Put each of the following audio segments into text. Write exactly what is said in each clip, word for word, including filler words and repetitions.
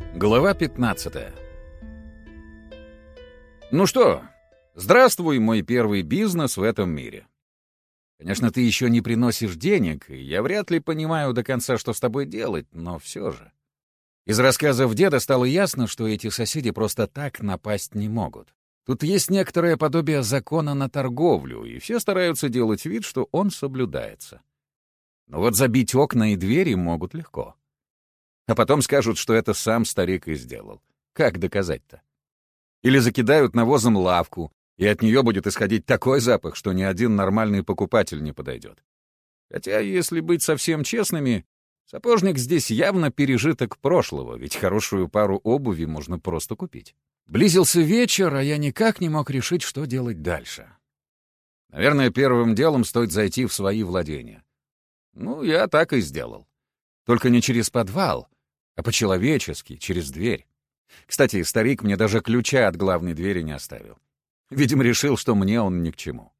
Глава пятнадцатая. Ну что, здравствуй, мой первый бизнес в этом мире. Конечно, ты еще не приносишь денег, и я вряд ли понимаю до конца, что с тобой делать, но все же. Из рассказов деда стало ясно, что эти соседи просто так напасть не могут. Тут есть некоторое подобие закона на торговлю, и все стараются делать вид, что он соблюдается. Но вот забить окна и двери могут легко. А потом скажут, что это сам старик и сделал. Как доказать-то? Или закидают навозом лавку, и от нее будет исходить такой запах, что ни один нормальный покупатель не подойдет. Хотя, если быть совсем честными, сапожник здесь явно пережиток прошлого, ведь хорошую пару обуви можно просто купить. Близился вечер, а я никак не мог решить, что делать дальше. Наверное, первым делом стоит зайти в свои владения. Ну, я так и сделал. Только не через подвал, а по-человечески, через дверь. Кстати, старик мне даже ключа от главной двери не оставил. Видимо, решил, что мне он ни к чему.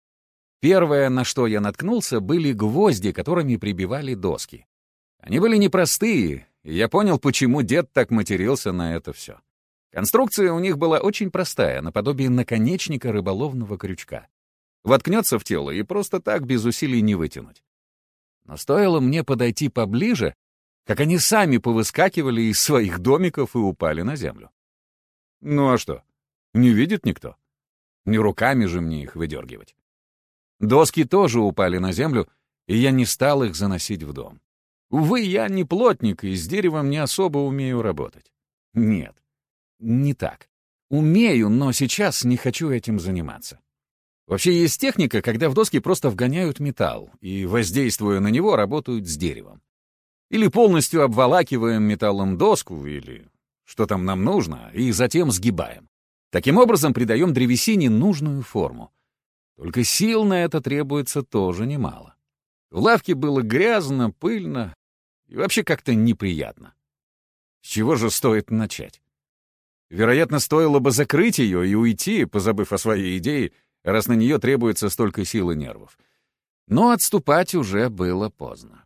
Первое, на что я наткнулся, были гвозди, которыми прибивали доски. Они были непростые, и я понял, почему дед так матерился на это все. Конструкция у них была очень простая, наподобие наконечника рыболовного крючка. Воткнется в тело и просто так без усилий не вытянуть. Но стоило мне подойти поближе, как они сами повыскакивали из своих домиков и упали на землю. Ну а что? Не видит никто. Не руками же мне их выдергивать. Доски тоже упали на землю, и я не стал их заносить в дом. Увы, я не плотник и с деревом не особо умею работать. Нет, не так. Умею, но сейчас не хочу этим заниматься. Вообще есть техника, когда в доски просто вгоняют металл и, воздействуя на него, работают с деревом. Или полностью обволакиваем металлом доску, или что там нам нужно, и затем сгибаем. Таким образом придаем древесине нужную форму. Только сил на это требуется тоже немало. В лавке было грязно, пыльно и вообще как-то неприятно. С чего же стоит начать? Вероятно, стоило бы закрыть ее и уйти, позабыв о своей идее, раз на нее требуется столько сил и нервов. Но отступать уже было поздно.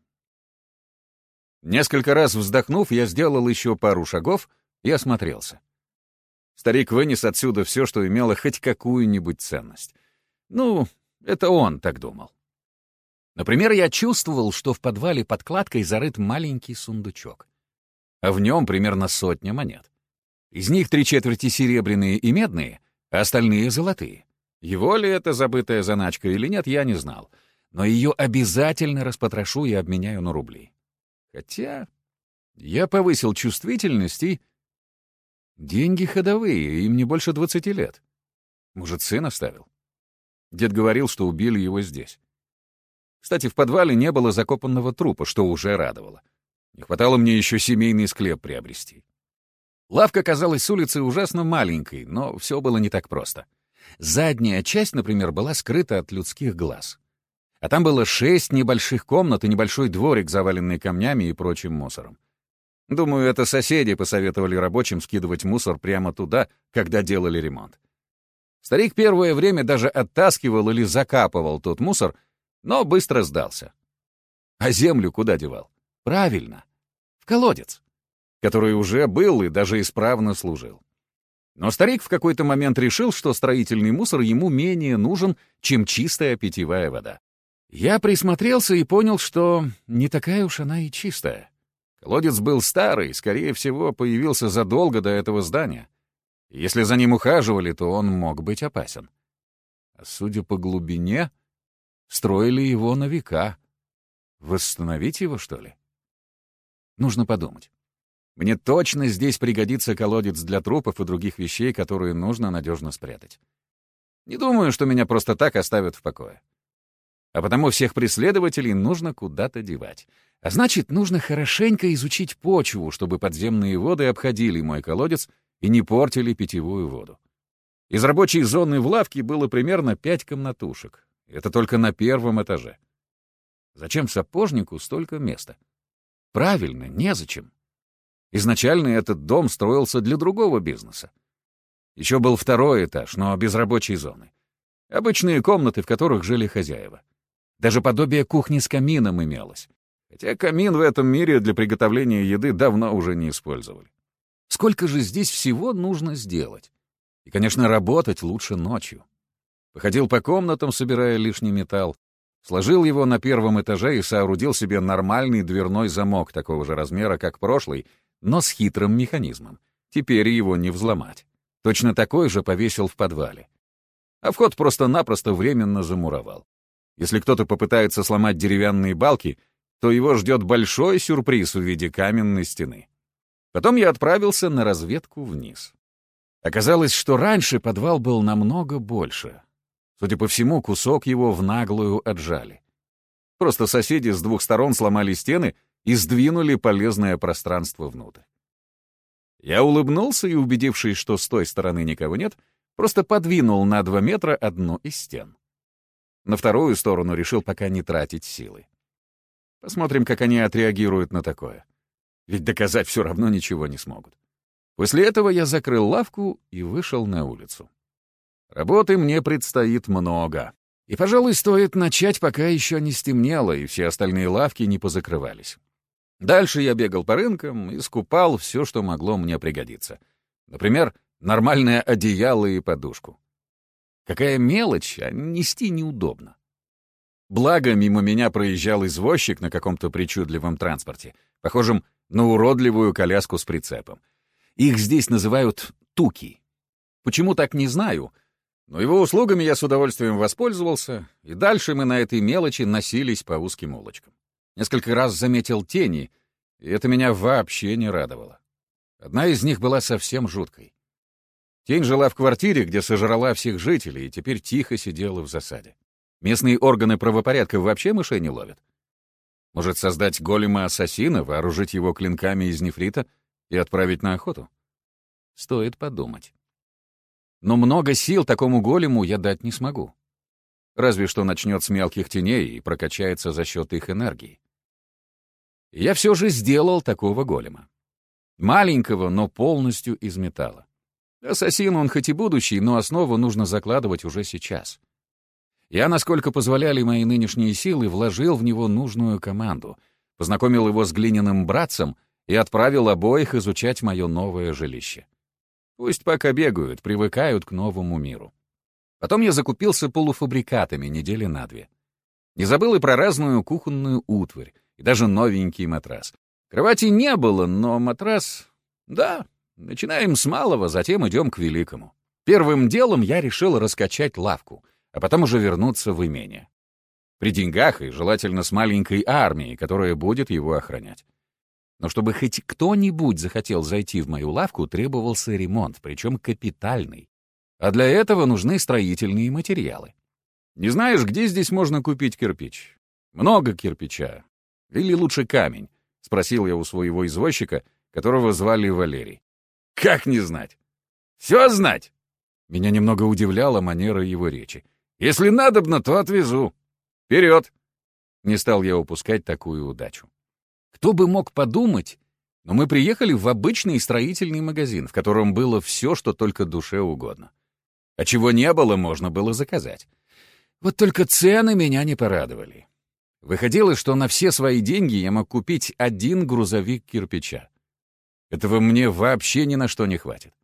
Несколько раз вздохнув, я сделал еще пару шагов и осмотрелся. Старик вынес отсюда все, что имело хоть какую-нибудь ценность. Ну, это он так думал. Например, я чувствовал, что в подвале под кладкой зарыт маленький сундучок, а в нем примерно сотня монет. Из них три четверти серебряные и медные, а остальные — золотые. Его ли это забытая заначка или нет, я не знал, но ее обязательно распотрошу и обменяю на рубли. Хотя я повысил чувствительность и... Деньги ходовые, им не больше двадцати лет. Может, сын оставил? Дед говорил, что убили его здесь. Кстати, в подвале не было закопанного трупа, что уже радовало. Не хватало мне еще семейный склеп приобрести. Лавка казалась с улицы ужасно маленькой, но все было не так просто. Задняя часть, например, была скрыта от людских глаз. А там было шесть небольших комнат и небольшой дворик, заваленный камнями и прочим мусором. Думаю, это соседи посоветовали рабочим скидывать мусор прямо туда, когда делали ремонт. Старик первое время даже оттаскивал или закапывал тот мусор, но быстро сдался. А землю куда девал? Правильно, в колодец, который уже был и даже исправно служил. Но старик в какой-то момент решил, что строительный мусор ему менее нужен, чем чистая питьевая вода. Я присмотрелся и понял, что не такая уж она и чистая. Колодец был старый, скорее всего, появился задолго до этого здания. Если за ним ухаживали, то он мог быть опасен. А судя по глубине, строили его на века. Восстановить его, что ли? Нужно подумать. Мне точно здесь пригодится колодец для трупов и других вещей, которые нужно надежно спрятать. Не думаю, что меня просто так оставят в покое. А потому всех преследователей нужно куда-то девать. А значит, нужно хорошенько изучить почву, чтобы подземные воды обходили мой колодец и не портили питьевую воду. Из рабочей зоны в лавке было примерно пять комнатушек. Это только на первом этаже. Зачем сапожнику столько места? Правильно, незачем. Изначально этот дом строился для другого бизнеса. Еще был второй этаж, но без рабочей зоны. Обычные комнаты, в которых жили хозяева. Даже подобие кухни с камином имелось. Хотя камин в этом мире для приготовления еды давно уже не использовали. Сколько же здесь всего нужно сделать? И, конечно, работать лучше ночью. Походил по комнатам, собирая лишний металл, сложил его на первом этаже и соорудил себе нормальный дверной замок такого же размера, как прошлый, но с хитрым механизмом. Теперь его не взломать. Точно такой же повесил в подвале. А вход просто-напросто временно замуровал. Если кто-то попытается сломать деревянные балки, то его ждет большой сюрприз в виде каменной стены. Потом я отправился на разведку вниз. Оказалось, что раньше подвал был намного больше. Судя по всему, кусок его в наглую отжали. Просто соседи с двух сторон сломали стены и сдвинули полезное пространство внутрь. Я улыбнулся и, убедившись, что с той стороны никого нет, просто подвинул на два метра одну из стен. На вторую сторону решил пока не тратить силы. Посмотрим, как они отреагируют на такое. Ведь доказать все равно ничего не смогут. После этого я закрыл лавку и вышел на улицу. Работы мне предстоит много. И, пожалуй, стоит начать, пока еще не стемнело, и все остальные лавки не позакрывались. Дальше я бегал по рынкам и скупал все, что могло мне пригодиться. Например, нормальное одеяло и подушку. Какая мелочь, а нести неудобно. Благо, мимо меня проезжал извозчик на каком-то причудливом транспорте, похожем на уродливую коляску с прицепом. Их здесь называют туки. Почему так, не знаю, но его услугами я с удовольствием воспользовался, и дальше мы на этой мелочи носились по узким улочкам. Несколько раз заметил тени, и это меня вообще не радовало. Одна из них была совсем жуткой. Тень жила в квартире, где сожрала всех жителей, и теперь тихо сидела в засаде. Местные органы правопорядка вообще мышей не ловят. Может, создать голема-ассасина, вооружить его клинками из нефрита и отправить на охоту? Стоит подумать. Но много сил такому голему я дать не смогу. Разве что начнет с мелких теней и прокачается за счет их энергии. И я все же сделал такого голема. Маленького, но полностью из металла. Ассасин он хоть и будущий, но основу нужно закладывать уже сейчас. Я, насколько позволяли мои нынешние силы, вложил в него нужную команду, познакомил его с глиняным братцем и отправил обоих изучать мое новое жилище. Пусть пока бегают, привыкают к новому миру. Потом я закупился полуфабрикатами недели на две. Не забыл и про разную кухонную утварь, и даже новенький матрас. Кровати не было, но матрас... Да, начинаем с малого, затем идем к великому. Первым делом я решил раскачать лавку, а потом уже вернуться в имение. При деньгах и желательно с маленькой армией, которая будет его охранять. Но чтобы хоть кто-нибудь захотел зайти в мою лавку, требовался ремонт, причем капитальный. А для этого нужны строительные материалы. Не знаешь, где здесь можно купить кирпич? Много кирпича. Или лучше камень? Спросил я у своего извозчика, которого звали Валерий. Как не знать? Все знать! Меня немного удивляла манера его речи. Если надобно, то отвезу. Вперед! Не стал я упускать такую удачу. Кто бы мог подумать, но мы приехали в обычный строительный магазин, в котором было все, что только душе угодно. А чего не было, можно было заказать. Вот только цены меня не порадовали. Выходило, что на все свои деньги я мог купить один грузовик кирпича. Этого мне вообще ни на что не хватит.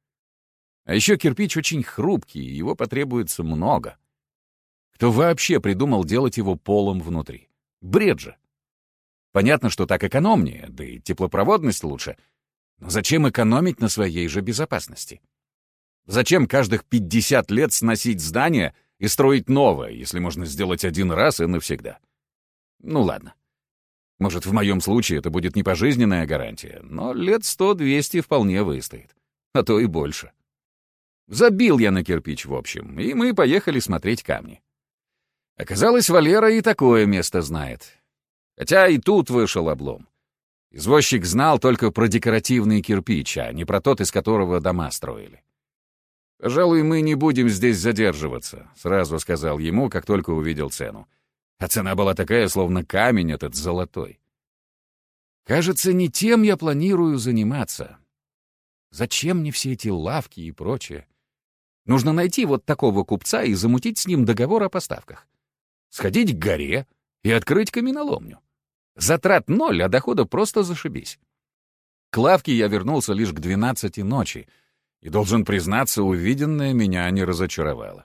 А еще кирпич очень хрупкий, и его потребуется много. Кто вообще придумал делать его полом внутри? Бред же. Понятно, что так экономнее, да и теплопроводность лучше. Но зачем экономить на своей же безопасности? Зачем каждых пятьдесят лет сносить здание и строить новое, если можно сделать один раз и навсегда? Ну ладно. Может, в моем случае это будет не пожизненная гарантия, но лет сто-двести вполне выстоит. А то и больше. Забил я на кирпич, в общем, и мы поехали смотреть камни. Оказалось, Валера и такое место знает. Хотя и тут вышел облом. Извозчик знал только про декоративный кирпич, а не про тот, из которого дома строили. «Пожалуй, мы не будем здесь задерживаться», — сразу сказал ему, как только увидел цену. А цена была такая, словно камень этот золотой. Кажется, не тем я планирую заниматься. Зачем мне все эти лавки и прочее? Нужно найти вот такого купца и замутить с ним договор о поставках. Сходить к горе и открыть каменоломню. Затрат ноль, а дохода просто зашибись. К лавке я вернулся лишь к двенадцати ночи, и, должен признаться, увиденное меня не разочаровало.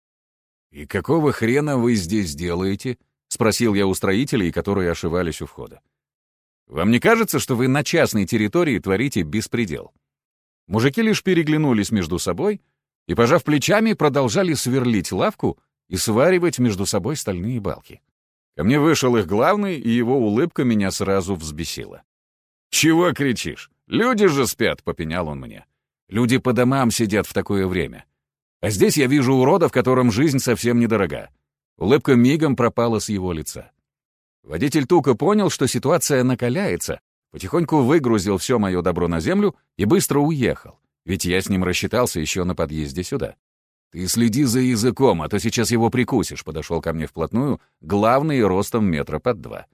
«И какого хрена вы здесь делаете?» — спросил я у строителей, которые ошивались у входа. «Вам не кажется, что вы на частной территории творите беспредел?» Мужики лишь переглянулись между собой и, пожав плечами, продолжали сверлить лавку и сваривать между собой стальные балки. Ко мне вышел их главный, и его улыбка меня сразу взбесила. «Чего кричишь? Люди же спят!» — попенял он мне. «Люди по домам сидят в такое время. А здесь я вижу урода, в котором жизнь совсем недорога». Улыбка мигом пропала с его лица. Водитель Тука понял, что ситуация накаляется, потихоньку выгрузил все мое добро на землю и быстро уехал, ведь я с ним рассчитался еще на подъезде сюда. «Ты следи за языком, а то сейчас его прикусишь», — подошел ко мне вплотную, главный ростом метра под два.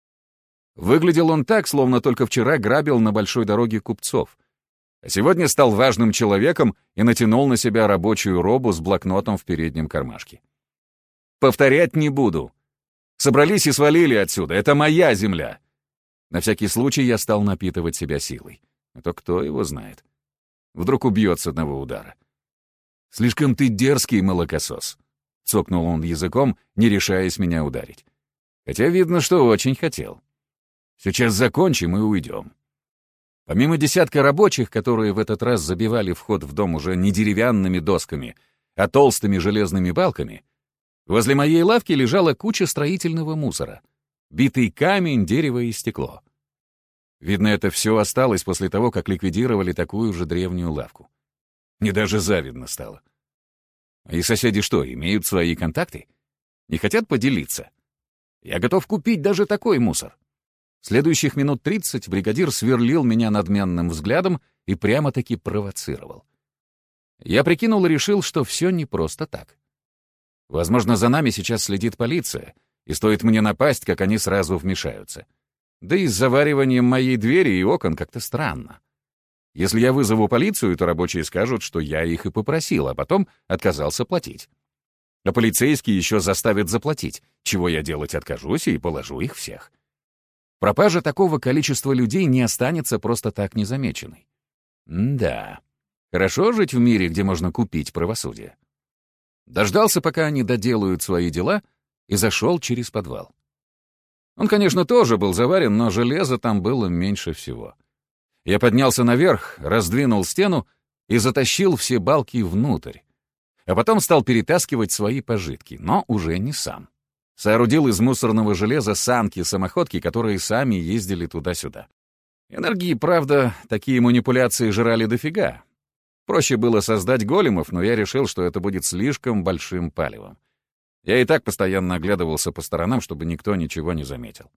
Выглядел он так, словно только вчера грабил на большой дороге купцов, а сегодня стал важным человеком и натянул на себя рабочую робу с блокнотом в переднем кармашке. «Повторять не буду. Собрались и свалили отсюда. Это моя земля». На всякий случай я стал напитывать себя силой. А то кто его знает. Вдруг убьет с одного удара. «Слишком ты дерзкий, молокосос», — цокнул он языком, не решаясь меня ударить. Хотя видно, что очень хотел. «Сейчас закончим и уйдем». Помимо десятка рабочих, которые в этот раз забивали вход в дом уже не деревянными досками, а толстыми железными балками, возле моей лавки лежала куча строительного мусора. Битый камень, дерево и стекло. Видно, это все осталось после того, как ликвидировали такую же древнюю лавку. Мне даже завидно стало. И соседи что, имеют свои контакты? Не хотят поделиться? Я готов купить даже такой мусор. Следующих минут тридцать бригадир сверлил меня надменным взглядом и прямо-таки провоцировал. Я прикинул и решил, что все не просто так. Возможно, за нами сейчас следит полиция, и стоит мне напасть, как они сразу вмешаются. Да и с завариванием моей двери и окон как-то странно. Если я вызову полицию, то рабочие скажут, что я их и попросил, а потом отказался платить. А полицейские еще заставят заплатить, чего я делать откажусь и положу их всех. Пропажа такого количества людей не останется просто так незамеченной. М-да, хорошо жить в мире, где можно купить правосудие. Дождался, пока они доделают свои дела, и зашел через подвал. Он, конечно, тоже был заварен, но железа там было меньше всего. Я поднялся наверх, раздвинул стену и затащил все балки внутрь, а потом стал перетаскивать свои пожитки, но уже не сам. Соорудил из мусорного железа санки-самоходки, которые сами ездили туда-сюда. Энергии, правда, такие манипуляции жрали дофига. Проще было создать големов, но я решил, что это будет слишком большим палевом. Я и так постоянно оглядывался по сторонам, чтобы никто ничего не заметил.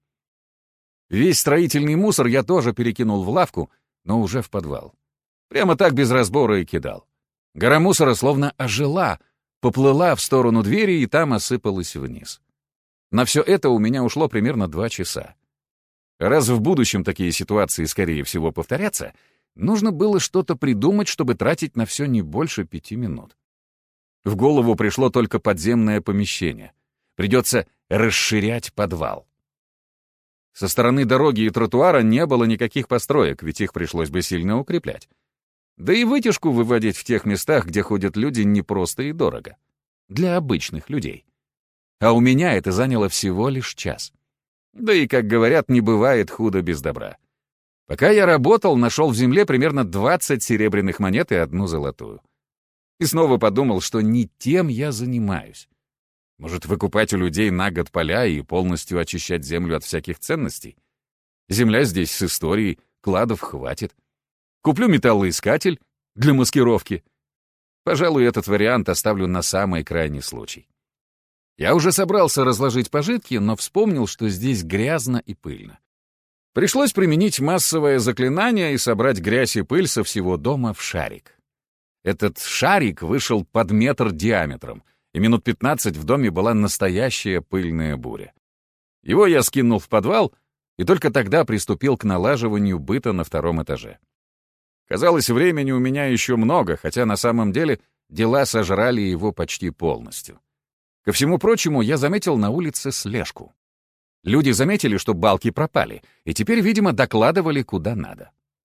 Весь строительный мусор я тоже перекинул в лавку, но уже в подвал. Прямо так без разбора и кидал. Гора мусора словно ожила, поплыла в сторону двери и там осыпалась вниз. На все это у меня ушло примерно два часа. Раз в будущем такие ситуации, скорее всего, повторятся, нужно было что-то придумать, чтобы тратить на все не больше пяти минут. В голову пришло только подземное помещение. Придется расширять подвал. Со стороны дороги и тротуара не было никаких построек, ведь их пришлось бы сильно укреплять. Да и вытяжку выводить в тех местах, где ходят люди, непросто и дорого. Для обычных людей. А у меня это заняло всего лишь час. Да и, как говорят, не бывает худо без добра. Пока я работал, нашел в земле примерно двадцать серебряных монет и одну золотую. И снова подумал, что не тем я занимаюсь. Может, выкупать у людей на год поля и полностью очищать землю от всяких ценностей? Земля здесь с историей, кладов хватит. Куплю металлоискатель для маскировки. Пожалуй, этот вариант оставлю на самый крайний случай. Я уже собрался разложить пожитки, но вспомнил, что здесь грязно и пыльно. Пришлось применить массовое заклинание и собрать грязь и пыль со всего дома в шарик. Этот шарик вышел под метр диаметром, и минут пятнадцать в доме была настоящая пыльная буря. Его я скинул в подвал и только тогда приступил к налаживанию быта на втором этаже. Казалось, времени у меня еще много, хотя на самом деле дела сожрали его почти полностью. Ко всему прочему, я заметил на улице слежку. Люди заметили, что балки пропали, и теперь, видимо, докладывали куда надо.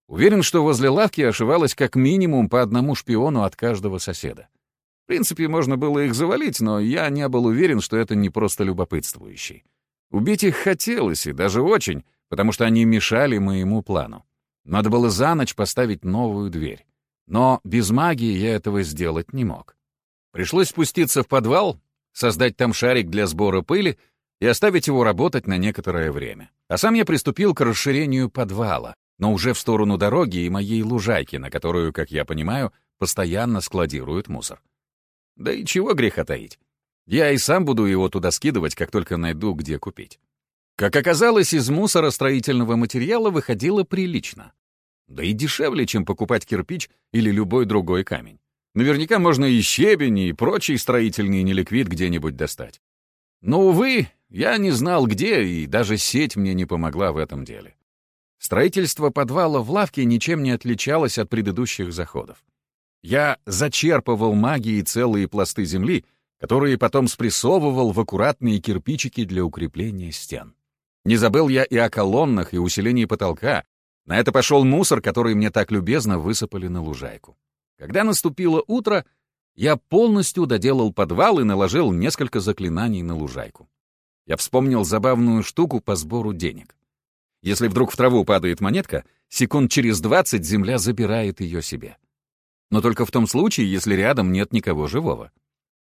Уверен, что возле лавки ошивалось как минимум по одному шпиону от каждого соседа. В принципе, можно было их завалить, но я не был уверен, что это не просто любопытствующие. Убить их хотелось, и даже очень, потому что они мешали моему плану. Надо было за ночь поставить новую дверь. Но без магии я этого сделать не мог. Пришлось спуститься в подвал, создать там шарик для сбора пыли и оставить его работать на некоторое время. А сам я приступил к расширению подвала, но уже в сторону дороги и моей лужайки, на которую, как я понимаю, постоянно складируют мусор. Да и чего греха таить. Я и сам буду его туда скидывать, как только найду, где купить. Как оказалось, из мусора строительного материала выходило прилично. Да и дешевле, чем покупать кирпич или любой другой камень. Наверняка можно и щебень, и прочий строительный неликвид где-нибудь достать. Но, увы, я не знал где, и даже сеть мне не помогла в этом деле. Строительство подвала в лавке ничем не отличалось от предыдущих заходов. Я зачерпывал магией целые пласты земли, которые потом спрессовывал в аккуратные кирпичики для укрепления стен. Не забыл я и о колоннах, и усилении потолка. На это пошел мусор, который мне так любезно высыпали на лужайку. Когда наступило утро, я полностью доделал подвал и наложил несколько заклинаний на лужайку. Я вспомнил забавную штуку по сбору денег. Если вдруг в траву падает монетка, секунд через двадцать земля забирает ее себе. Но только в том случае, если рядом нет никого живого.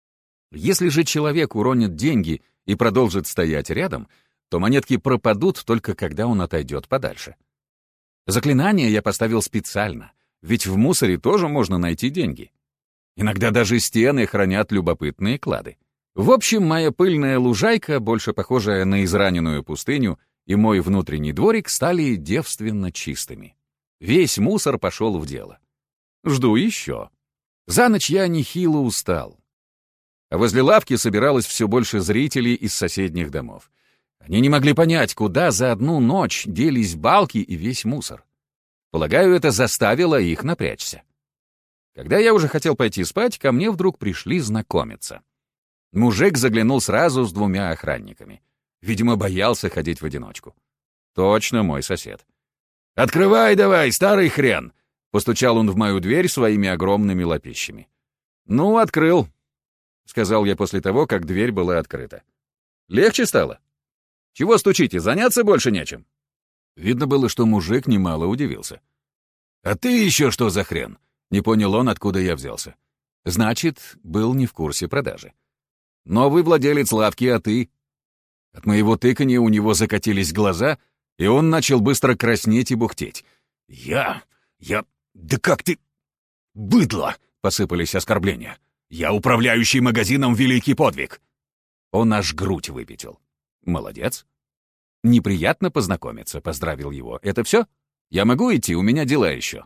Если же человек уронит деньги и продолжит стоять рядом, то монетки пропадут только когда он отойдет подальше. Заклинание я поставил специально, ведь в мусоре тоже можно найти деньги. Иногда даже стены хранят любопытные клады. В общем, моя пыльная лужайка, больше похожая на израненную пустыню, и мой внутренний дворик стали девственно чистыми. Весь мусор пошел в дело. Жду еще. За ночь я нехило устал. А возле лавки собиралось все больше зрителей из соседних домов. Они не могли понять, куда за одну ночь делись балки и весь мусор. Полагаю, это заставило их напрячься. Когда я уже хотел пойти спать, ко мне вдруг пришли знакомиться. Мужик заглянул сразу с двумя охранниками. Видимо, боялся ходить в одиночку. Точно мой сосед. «Открывай давай, старый хрен!» — постучал он в мою дверь своими огромными лапищами. «Ну, открыл», — сказал я после того, как дверь была открыта. «Легче стало? Чего стучите, заняться больше нечем?» Видно было, что мужик немало удивился. «А ты еще что за хрен?» — не понял он, откуда я взялся. Значит, был не в курсе продажи. «Новый владелец лавки, а ты?» От моего тыканья у него закатились глаза, и он начал быстро краснеть и бухтеть. «Я... я... да как ты... быдло!» — посыпались оскорбления. «Я управляющий магазином «Великий подвиг». Он аж грудь выпятил. «Молодец. Неприятно познакомиться», — поздравил его. «Это все? Я могу идти, у меня дела еще».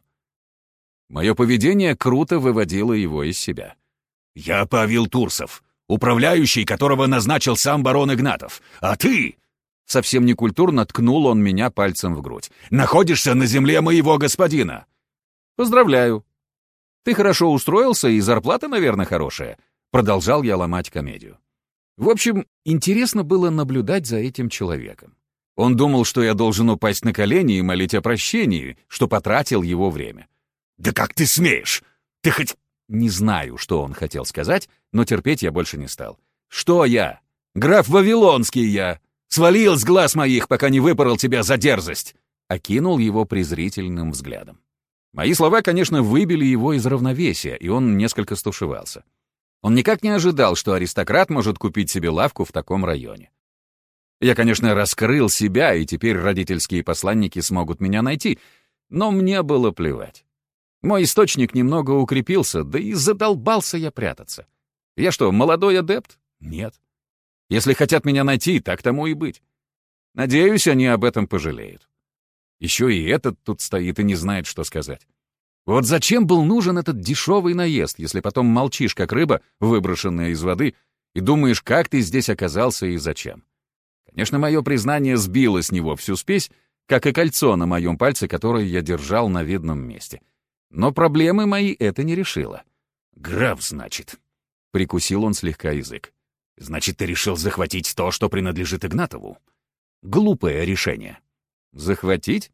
Мое поведение круто выводило его из себя. «Я Павел Турсов, управляющий, которого назначил сам барон Игнатов. А ты...» Совсем некультурно ткнул он меня пальцем в грудь. «Находишься на земле моего господина». «Поздравляю. Ты хорошо устроился, и зарплата, наверное, хорошая». Продолжал я ломать комедию. В общем, интересно было наблюдать за этим человеком. Он думал, что я должен упасть на колени и молить о прощении, что потратил его время. «Да как ты смеешь? Ты хоть...» Не знаю, что он хотел сказать, но терпеть я больше не стал. «Что я? Граф Вавилонский я! Свалил с глаз моих, пока не выпорол тебя за дерзость!» Окинул его презрительным взглядом. Мои слова, конечно, выбили его из равновесия, и он несколько стушевался. Он никак не ожидал, что аристократ может купить себе лавку в таком районе. Я, конечно, раскрыл себя, и теперь родительские посланники смогут меня найти, но мне было плевать. Мой источник немного укрепился, да и задолбался я прятаться. Я что, молодой адепт? Нет. Если хотят меня найти, так тому и быть. Надеюсь, они об этом пожалеют. Еще и этот тут стоит и не знает, что сказать. Вот зачем был нужен этот дешевый наезд, если потом молчишь, как рыба, выброшенная из воды, и думаешь, как ты здесь оказался и зачем? Конечно, мое признание сбило с него всю спесь, как и кольцо на моем пальце, которое я держал на видном месте. Но проблемы мои это не решило. «Граф, значит», — прикусил он слегка язык. «Значит, ты решил захватить то, что принадлежит Игнатову?» «Глупое решение». «Захватить?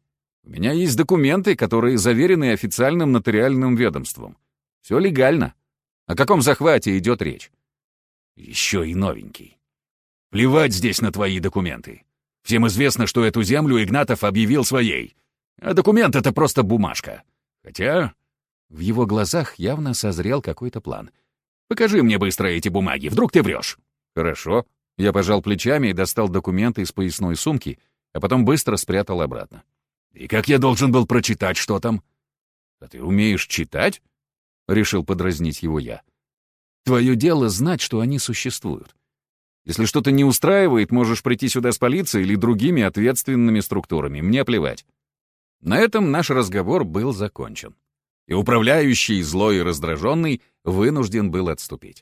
У меня есть документы, которые заверены официальным нотариальным ведомством. Все легально. О каком захвате идет речь? Еще и новенький. Плевать здесь на твои документы. Всем известно, что эту землю Игнатов объявил своей. А документ — это просто бумажка. Хотя в его глазах явно созрел какой-то план. Покажи мне быстро эти бумаги, вдруг ты врешь. Хорошо. Я пожал плечами и достал документы из поясной сумки, а потом быстро спрятал обратно. И как я должен был прочитать, что там? А ты умеешь читать? Решил подразнить его я. Твое дело знать, что они существуют. Если что-то не устраивает, можешь прийти сюда с полицией или другими ответственными структурами. Мне плевать. На этом наш разговор был закончен. И управляющий, злой и раздраженный, вынужден был отступить.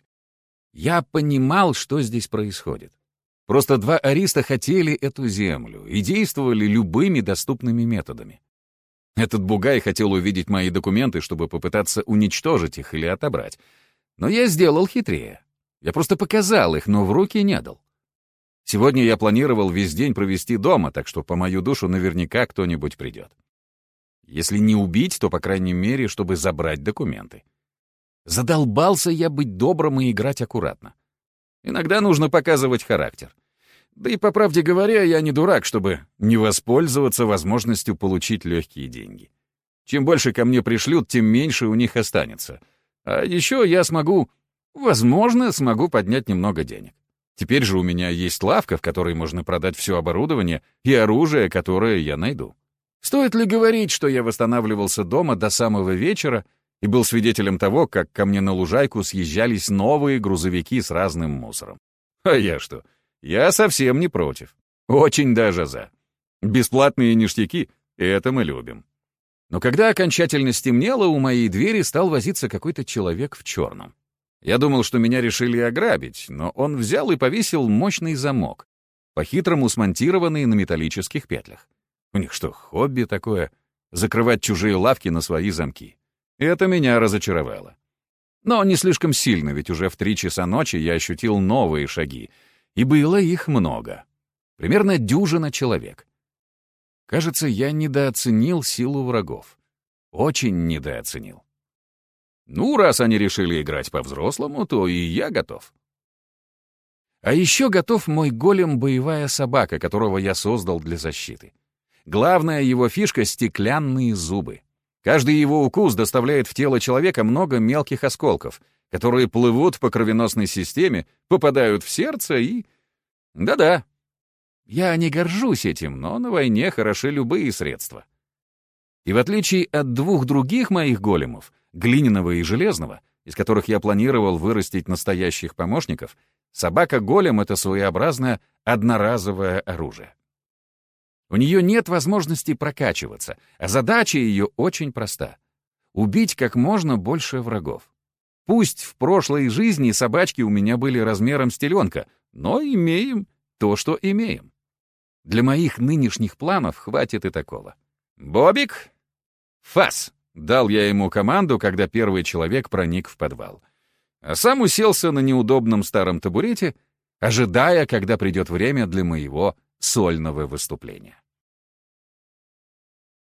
Я понимал, что здесь происходит. Просто два ариста хотели эту землю и действовали любыми доступными методами. Этот бугай хотел увидеть мои документы, чтобы попытаться уничтожить их или отобрать. Но я сделал хитрее. Я просто показал их, но в руки не дал. Сегодня я планировал весь день провести дома, так что по мою душу наверняка кто-нибудь придет. Если не убить, то, по крайней мере, чтобы забрать документы. Задолбался я быть добрым и играть аккуратно. Иногда нужно показывать характер. Да и, по правде говоря, я не дурак, чтобы не воспользоваться возможностью получить легкие деньги. Чем больше ко мне пришлют, тем меньше у них останется. А еще я смогу, возможно, смогу поднять немного денег. Теперь же у меня есть лавка, в которой можно продать все оборудование и оружие, которое я найду. Стоит ли говорить, что я восстанавливался дома до самого вечера и был свидетелем того, как ко мне на лужайку съезжались новые грузовики с разным мусором? А я что? Я совсем не против. Очень даже за. Бесплатные ништяки — это мы любим. Но когда окончательно стемнело, у моей двери стал возиться какой-то человек в черном. Я думал, что меня решили ограбить, но он взял и повесил мощный замок, по-хитрому смонтированный на металлических петлях. У них что, хобби такое — закрывать чужие лавки на свои замки? Это меня разочаровало. Но не слишком сильно, ведь уже в три часа ночи я ощутил новые шаги, и было их много. Примерно дюжина человек. Кажется, я недооценил силу врагов. Очень недооценил. Ну, раз они решили играть по-взрослому, то и я готов. А еще готов мой голем-боевая собака, которого я создал для защиты. Главная его фишка — стеклянные зубы. Каждый его укус доставляет в тело человека много мелких осколков, которые плывут по кровеносной системе, попадают в сердце и... Да-да. Я не горжусь этим, но на войне хороши любые средства. И в отличие от двух других моих големов, глиняного и железного, из которых я планировал вырастить настоящих помощников, собака-голем — это своеобразное одноразовое оружие. У нее нет возможности прокачиваться, а задача ее очень проста — убить как можно больше врагов. Пусть в прошлой жизни собачки у меня были размером с теленка, но имеем то, что имеем. Для моих нынешних планов хватит и такого. «Бобик, фас!» — дал я ему команду, когда первый человек проник в подвал. А сам уселся на неудобном старом табурете, ожидая, когда придет время для моего сольного выступления.